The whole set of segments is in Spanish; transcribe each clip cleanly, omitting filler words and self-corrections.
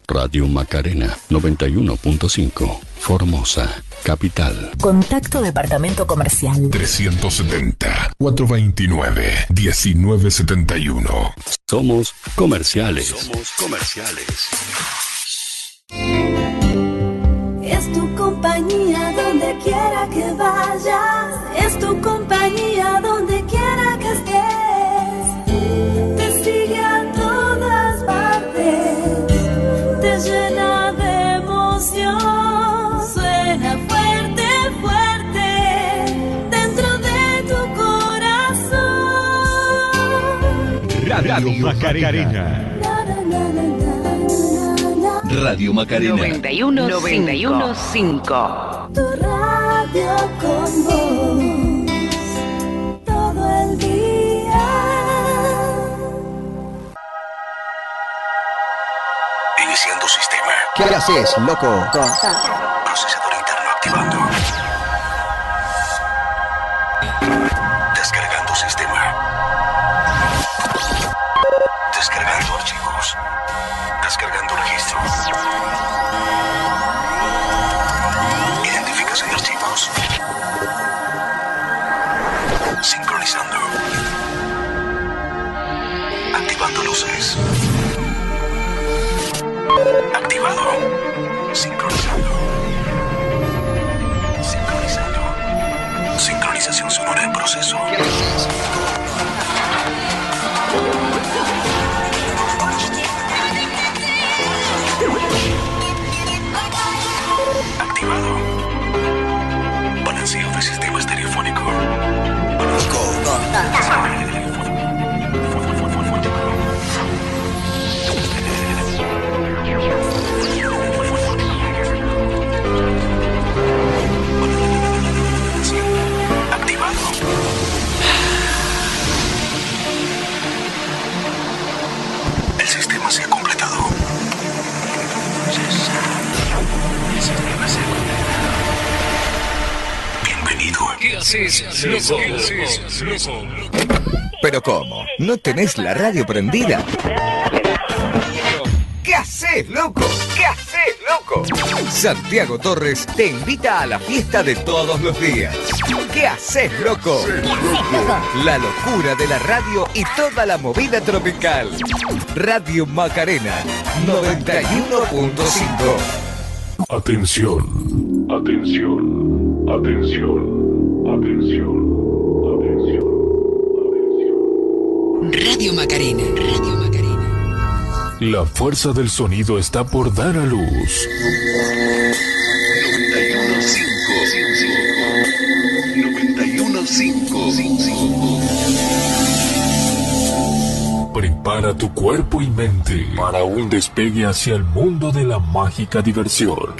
Radio Macarena 91.5, Formosa, capital. Contacto Departamento Comercial 370-429-1971. Somos comerciales. Es tu compañía donde quiera que vayas, es tu compañía donde quiera que estés, te sigue a todas partes, te llena de emoción, suena fuerte, fuerte, dentro de tu corazón. Radio Macarena. Radio Macarena 91.5. Tu radio con vos todo el día. Iniciando sistema. ¿Qué haces, loco? Procesador interno activando. Descargando sistema. Descargando archivos. Descargando registros. Identificación de archivos. Sincronizando. Activando luces. Activado. Sincronizando. Sincronizando. Sincronización sonora en proceso. Activado. Balanceo de sistema estereofónico. Activado. El sistema se ha completado. El sistema se ha completado. Bienvenido. ¿Qué haces, loco? ¿Pero cómo? ¿No tenés la radio prendida? ¿Qué haces, loco? ¿Qué haces, loco? Santiago Torres te invita a la fiesta de todos los días. ¿Qué haces, loco? La locura de la radio y toda la movida tropical. Radio Macarena 91.5. Atención, atención, atención, atención, atención, atención. Radio Macarena, Radio Macarena. La fuerza del sonido está por dar a luz. 91.5. Prepara tu cuerpo y mente para un despegue hacia el mundo de la mágica diversión.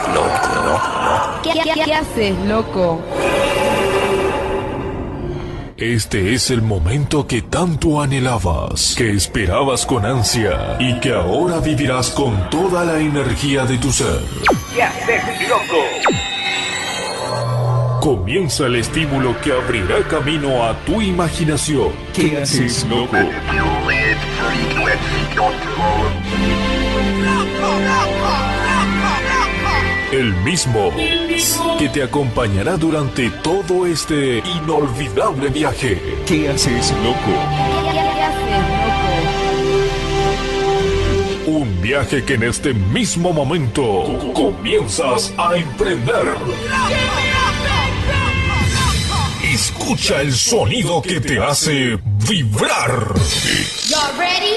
¿Qué haces, loco? Este es el momento que tanto anhelabas, que esperabas con ansia y que ahora vivirás con toda la energía de tu ser. ¿Qué haces, loco? Comienza el estímulo que abrirá camino a tu imaginación. ¿Qué haces, loco? El mismo que te acompañará durante todo este inolvidable viaje. ¿Qué haces, loco? ¿Qué haces, loco? Un viaje que en este mismo momento comienzas a emprender. Escucha el sonido que te hace vibrar. Y'all ready?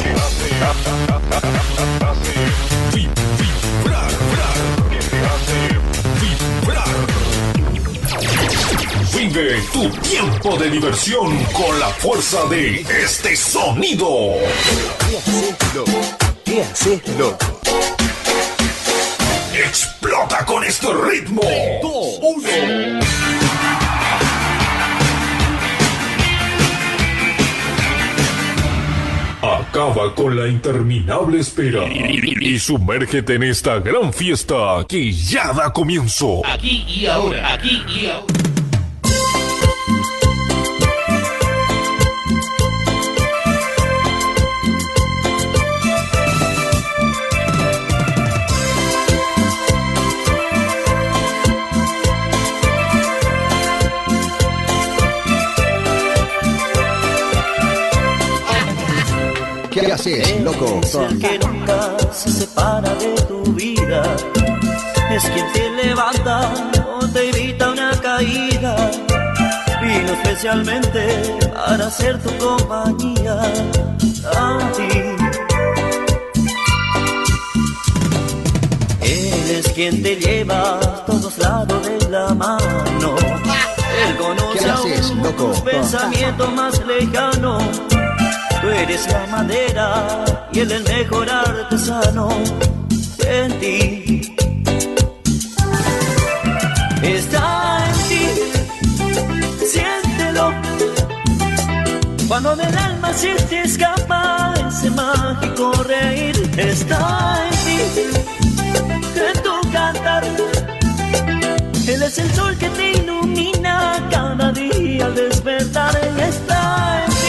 Vive tu tiempo de diversión con la fuerza de este sonido. ¿Qué haces, loco? Explota con este ritmo. 2, 1. Acaba con la interminable espera y sumérgete en esta gran fiesta que ya da comienzo. Aquí y ahora, aquí y ahora. loco. Es el que nunca se separa de tu vida. Es quien te levanta o te evita una caída. Vino especialmente para ser tu compañía a ti. Él es quien te lleva a todos lados de la mano. Él conoce aún tu pensamiento más lejano. Tú eres la madera y él el mejor artesano. En ti está, en ti, siéntelo. Cuando del alma se te escapa ese mágico reír, está en ti, en tu cantar. Él es el sol que te ilumina cada día al despertar. Él está en ti.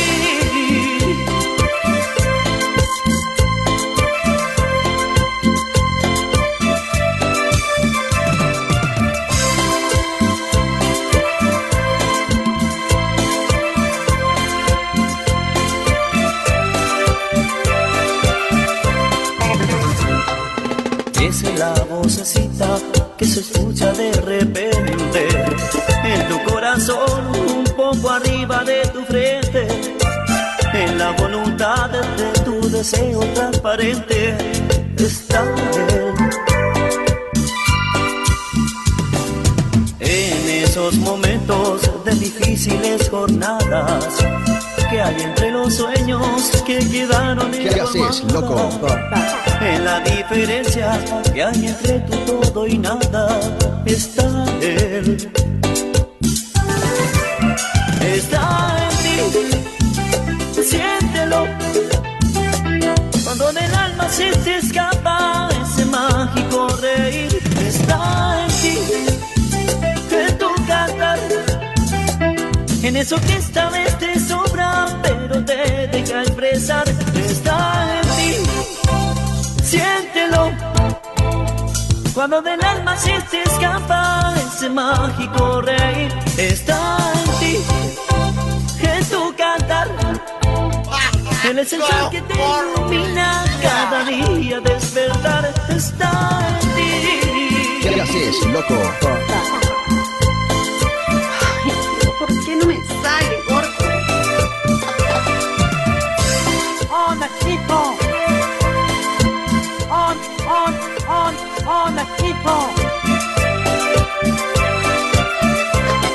Es la vocecita que se escucha de repente en tu corazón, un poco arriba de tu frente, en la voluntad de tu deseo transparente está él. En esos momentos de difíciles jornadas que hay entre los sueños que quedaron en ¿qué haces, loco? En la diferencia que hay entre tu todo y nada está él. Está en ti, siéntelo. Cuando del alma se te escapa ese mágico reír, está en ti, en tu cantar. En eso que esta vez te sobra, pero te deja expresar, está en ti. Siéntelo. Cuando del alma se te escapa ese mágico reír, está en ti, en tu cantar. Él es el sol que te ilumina cada día despertar, está en ti. ¿Qué haces, loco? ¿Por qué no me sale, gordo? On equipo. On equipo.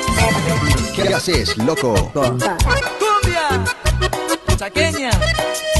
¿Qué haces, loco? Cumbia chaqueña.